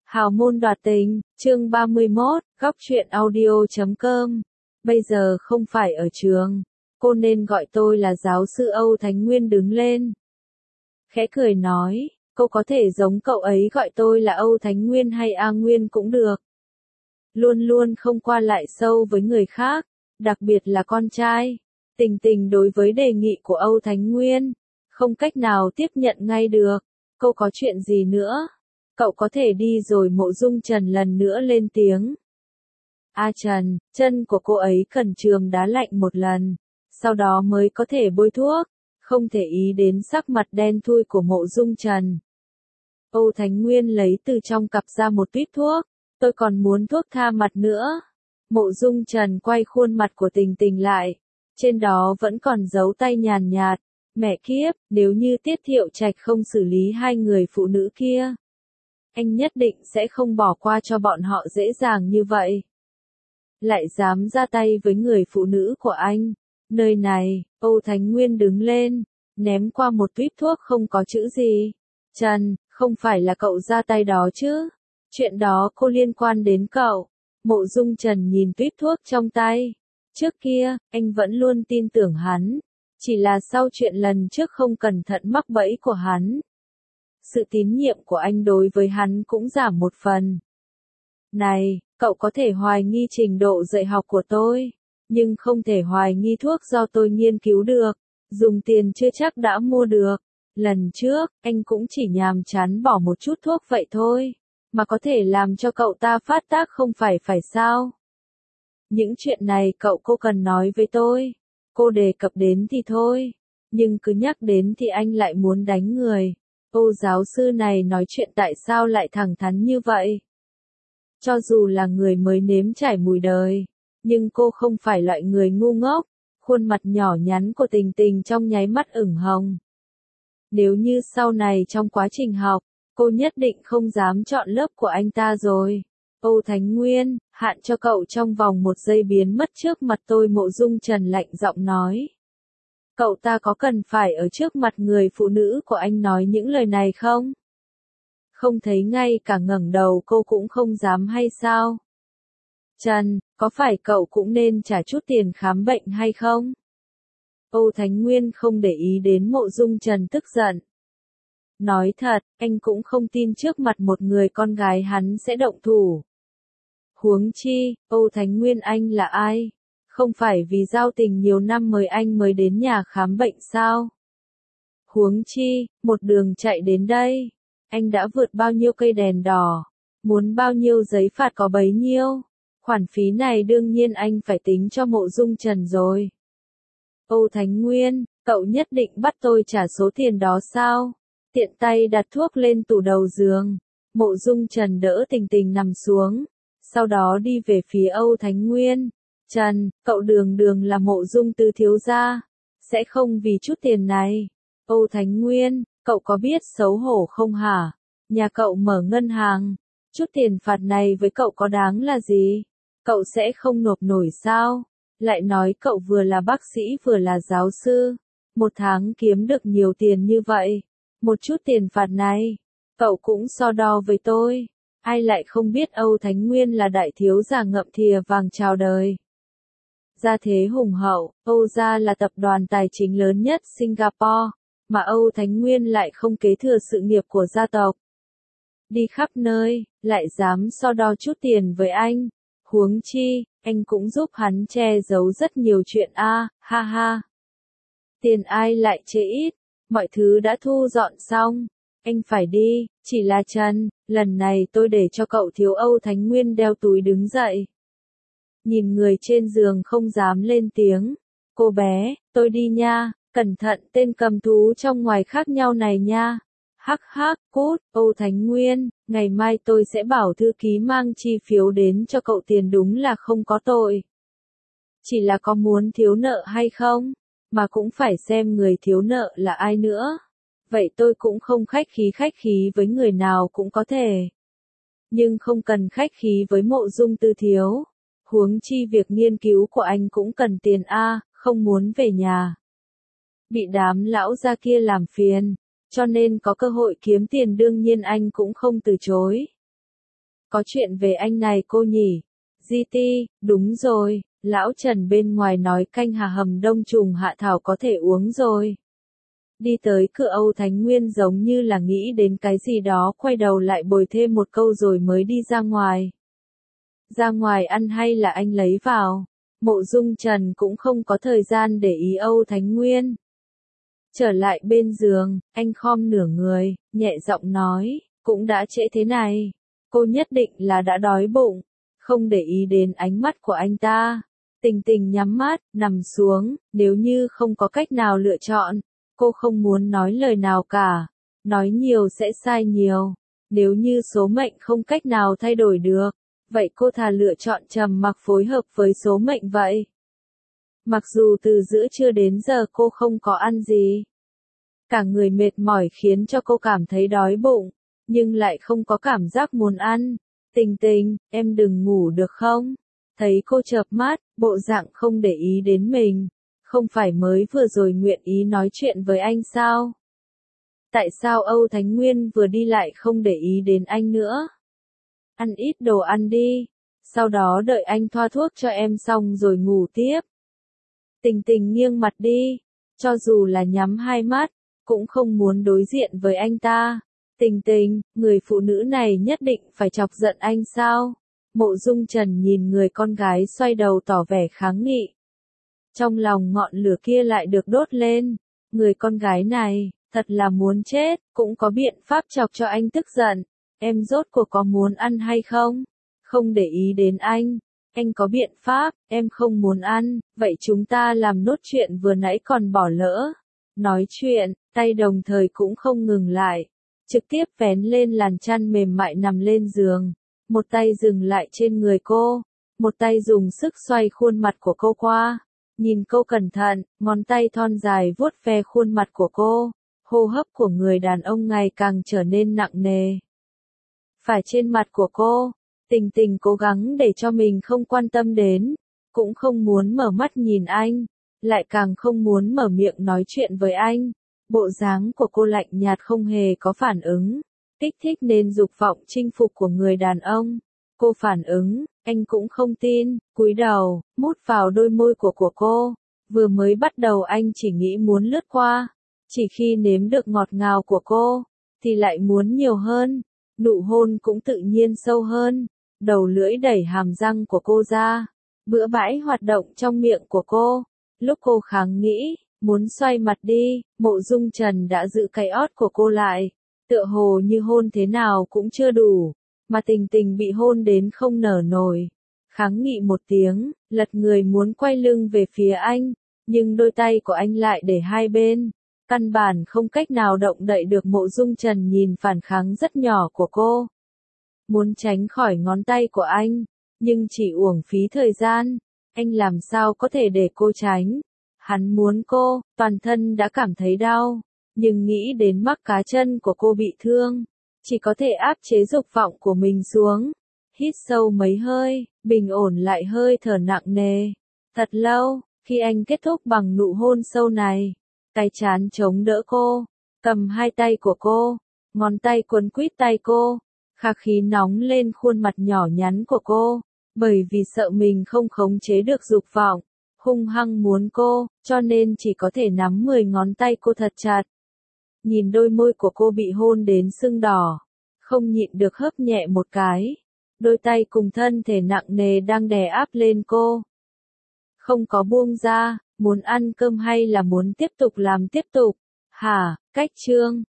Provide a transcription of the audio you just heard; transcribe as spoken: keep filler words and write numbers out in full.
Hào môn đoạt tình, chương ba mươi mốt, góc truyện audio chấm com. Bây giờ không phải ở trường, cô nên gọi tôi là giáo sư Âu Thánh Nguyên đứng lên. Khẽ cười nói, cô có thể giống cậu ấy gọi tôi là Âu Thánh Nguyên hay A Nguyên cũng được. Luôn luôn không qua lại sâu với người khác, đặc biệt là con trai. Tình Tình đối với đề nghị của Âu Thánh Nguyên, không cách nào tiếp nhận ngay được. Cô có chuyện gì nữa? Cậu có thể đi rồi. Mộ Dung Trần lần nữa lên tiếng. A Trần, chân của cô ấy cần chườm đá lạnh một lần, sau đó mới có thể bôi thuốc, không thể ý đến sắc mặt đen thui của Mộ Dung Trần. Âu Thánh Nguyên lấy từ trong cặp ra một tuýp thuốc, tôi còn muốn thuốc tha mặt nữa. Mộ Dung Trần quay khuôn mặt của Tình Tình lại, trên đó vẫn còn dấu tay nhàn nhạt, mẹ kiếp, nếu như Tiết Thiệu Trạch không xử lý hai người phụ nữ kia, anh nhất định sẽ không bỏ qua cho bọn họ dễ dàng như vậy. Lại dám ra tay với người phụ nữ của anh. Nơi này, Âu Thánh Nguyên đứng lên, ném qua một tuýp thuốc không có chữ gì. Trần, không phải là cậu ra tay đó chứ? Chuyện đó cô liên quan đến cậu. Mộ Dung Trần nhìn tuýp thuốc trong tay. Trước kia, anh vẫn luôn tin tưởng hắn. Chỉ là sau chuyện lần trước không cẩn thận mắc bẫy của hắn, sự tín nhiệm của anh đối với hắn cũng giảm một phần. Này, cậu có thể hoài nghi trình độ dạy học của tôi, nhưng không thể hoài nghi thuốc do tôi nghiên cứu được, dùng tiền chưa chắc đã mua được. Lần trước, anh cũng chỉ nhàm chán bỏ một chút thuốc vậy thôi, mà có thể làm cho cậu ta phát tác không phải phải sao? Những chuyện này cậu cô cần nói với tôi, cô đề cập đến thì thôi, nhưng cứ nhắc đến thì anh lại muốn đánh người. Ô giáo sư này nói chuyện tại sao lại thẳng thắn như vậy? Cho dù là người mới nếm trải mùi đời, nhưng cô không phải loại người ngu ngốc. Khuôn mặt nhỏ nhắn của Tình Tình trong nháy mắt ửng hồng. Nếu như sau này trong quá trình học, cô nhất định không dám chọn lớp của anh ta rồi. Âu Thánh Nguyên, hạn cho cậu trong vòng một giây biến mất trước mặt tôi. Mộ Dung Trần lạnh giọng nói. Cậu ta có cần phải ở trước mặt người phụ nữ của anh nói những lời này không? Không thấy ngay cả ngẩng đầu cô cũng không dám hay sao? Trần, có phải cậu cũng nên trả chút tiền khám bệnh hay không? Âu Thánh Nguyên không để ý đến Mộ Dung Trần tức giận. Nói thật, anh cũng không tin trước mặt một người con gái hắn sẽ động thủ. Huống chi, Âu Thánh Nguyên anh là ai? Không phải vì giao tình nhiều năm mời anh mới đến nhà khám bệnh sao? Huống chi, một đường chạy đến đây, anh đã vượt bao nhiêu cây đèn đỏ, muốn bao nhiêu giấy phạt có bấy nhiêu. Khoản phí này đương nhiên anh phải tính cho Mộ Dung Trần rồi. Âu Thánh Nguyên, cậu nhất định bắt tôi trả số tiền đó sao? Tiện tay đặt thuốc lên tủ đầu giường, Mộ Dung Trần đỡ Tình Tình nằm xuống, sau đó đi về phía Âu Thánh Nguyên. Trần, cậu đường đường là Mộ Dung Tư thiếu gia, sẽ không vì chút tiền này. Âu Thánh Nguyên, cậu có biết xấu hổ không hả? Nhà cậu mở ngân hàng, chút tiền phạt này với cậu có đáng là gì? Cậu sẽ không nộp nổi sao? Lại nói cậu vừa là bác sĩ vừa là giáo sư, một tháng kiếm được nhiều tiền như vậy, một chút tiền phạt này, cậu cũng so đo với tôi. Ai lại không biết Âu Thánh Nguyên là đại thiếu gia ngậm thìa vàng chào đời. Gia thế hùng hậu, Âu gia là tập đoàn tài chính lớn nhất Singapore, mà Âu Thánh Nguyên lại không kế thừa sự nghiệp của gia tộc. Đi khắp nơi, lại dám so đo chút tiền với anh. Huống chi, anh cũng giúp hắn che giấu rất nhiều chuyện a, à, ha ha. Tiền ai lại chê ít, mọi thứ đã thu dọn xong, anh phải đi, chỉ là Trần, lần này tôi để cho cậu thiếu. Âu Thánh Nguyên đeo túi đứng dậy. Nhìn người trên giường không dám lên tiếng. Cô bé, tôi đi nha, cẩn thận tên cầm thú trong ngoài khác nhau này nha. Hắc hắc, cút. Âu Thánh Nguyên, ngày mai tôi sẽ bảo thư ký mang chi phiếu đến cho cậu. Tiền đúng là không có tội. Chỉ là có muốn thiếu nợ hay không, mà cũng phải xem người thiếu nợ là ai nữa. Vậy tôi cũng không khách khí khách khí với người nào cũng có thể. Nhưng không cần khách khí với Mộ Dung Tư thiếu. Huống chi việc nghiên cứu của anh cũng cần tiền a, không muốn về nhà. Bị đám lão gia kia làm phiền, cho nên có cơ hội kiếm tiền đương nhiên anh cũng không từ chối. Có chuyện về anh này cô nhỉ? giê tê, đúng rồi, lão Trần bên ngoài nói canh hà hầm đông trùng hạ thảo có thể uống rồi. Đi tới cửa Âu Thánh Nguyên giống như là nghĩ đến cái gì đó, quay đầu lại bồi thêm một câu rồi mới đi ra ngoài. Ra ngoài ăn hay là anh lấy vào? Mộ Dung Trần cũng không có thời gian để ý Âu Thánh Nguyên. Trở lại bên giường, anh khom nửa người, nhẹ giọng nói, cũng đã trễ thế này. Cô nhất định là đã đói bụng, không để ý đến ánh mắt của anh ta. Tình Tình nhắm mắt, nằm xuống, nếu như không có cách nào lựa chọn, cô không muốn nói lời nào cả. Nói nhiều sẽ sai nhiều. Nếu như số mệnh không cách nào thay đổi được, vậy cô thà lựa chọn trầm mặc phối hợp với số mệnh vậy. Mặc dù từ giữa trưa đến giờ cô không có ăn gì, cả người mệt mỏi khiến cho cô cảm thấy đói bụng, nhưng lại không có cảm giác muốn ăn. Tình Tình, em đừng ngủ được không? Thấy cô chợp mắt, bộ dạng không để ý đến mình. Không phải mới vừa rồi nguyện ý nói chuyện với anh sao? Tại sao Âu Thánh Nguyên vừa đi lại không để ý đến anh nữa? Ăn ít đồ ăn đi, sau đó đợi anh thoa thuốc cho em xong rồi ngủ tiếp. Tình Tình nghiêng mặt đi, cho dù là nhắm hai mắt, cũng không muốn đối diện với anh ta. Tình Tình, người phụ nữ này nhất định phải chọc giận anh sao? Mộ Dung Trần nhìn người con gái xoay đầu tỏ vẻ kháng nghị. Trong lòng ngọn lửa kia lại được đốt lên. Người con gái này, thật là muốn chết, cũng có biện pháp chọc cho anh tức giận. Em rốt cuộc có muốn ăn hay không? Không để ý đến anh. Anh có biện pháp, em không muốn ăn, vậy chúng ta làm nốt chuyện vừa nãy còn bỏ lỡ. Nói chuyện, tay đồng thời cũng không ngừng lại. Trực tiếp vén lên làn chăn mềm mại nằm lên giường. Một tay dừng lại trên người cô. Một tay dùng sức xoay khuôn mặt của cô qua. Nhìn cô cẩn thận, ngón tay thon dài vuốt ve khuôn mặt của cô. Hô hấp của người đàn ông ngày càng trở nên nặng nề. Phải trên mặt của cô, Tình Tình cố gắng để cho mình không quan tâm đến, cũng không muốn mở mắt nhìn anh, lại càng không muốn mở miệng nói chuyện với anh. Bộ dáng của cô lạnh nhạt không hề có phản ứng, kích thích nên dục vọng chinh phục của người đàn ông. Cô phản ứng, anh cũng không tin, cúi đầu, mút vào đôi môi của của cô. Vừa mới bắt đầu anh chỉ nghĩ muốn lướt qua, chỉ khi nếm được ngọt ngào của cô, thì lại muốn nhiều hơn. Nụ hôn cũng tự nhiên sâu hơn, đầu lưỡi đẩy hàm răng của cô ra, bữa bãi hoạt động trong miệng của cô. Lúc cô kháng nghĩ, muốn xoay mặt đi, Mộ Dung Trần đã giữ cái ót của cô lại, tựa hồ như hôn thế nào cũng chưa đủ, mà Tình Tình bị hôn đến không nở nổi. Kháng nghị một tiếng, lật người muốn quay lưng về phía anh, nhưng đôi tay của anh lại để hai bên. Căn bản không cách nào động đậy được. Mộ Dung Trần nhìn phản kháng rất nhỏ của cô. Muốn tránh khỏi ngón tay của anh, nhưng chỉ uổng phí thời gian. Anh làm sao có thể để cô tránh? Hắn muốn cô, toàn thân đã cảm thấy đau, nhưng nghĩ đến mắc cá chân của cô bị thương, chỉ có thể áp chế dục vọng của mình xuống. Hít sâu mấy hơi, bình ổn lại hơi thở nặng nề. Thật lâu, khi anh kết thúc bằng nụ hôn sâu này, cái chán chống đỡ cô, cầm hai tay của cô, ngón tay quấn quýt tay cô, khạc khí nóng lên khuôn mặt nhỏ nhắn của cô, bởi vì sợ mình không khống chế được dục vọng, hung hăng muốn cô, cho nên chỉ có thể nắm mười ngón tay cô thật chặt. Nhìn đôi môi của cô bị hôn đến sưng đỏ, không nhịn được hớp nhẹ một cái, đôi tay cùng thân thể nặng nề đang đè áp lên cô. Không có buông ra. Muốn ăn cơm hay là muốn tiếp tục làm tiếp tục? Hả, cách chương.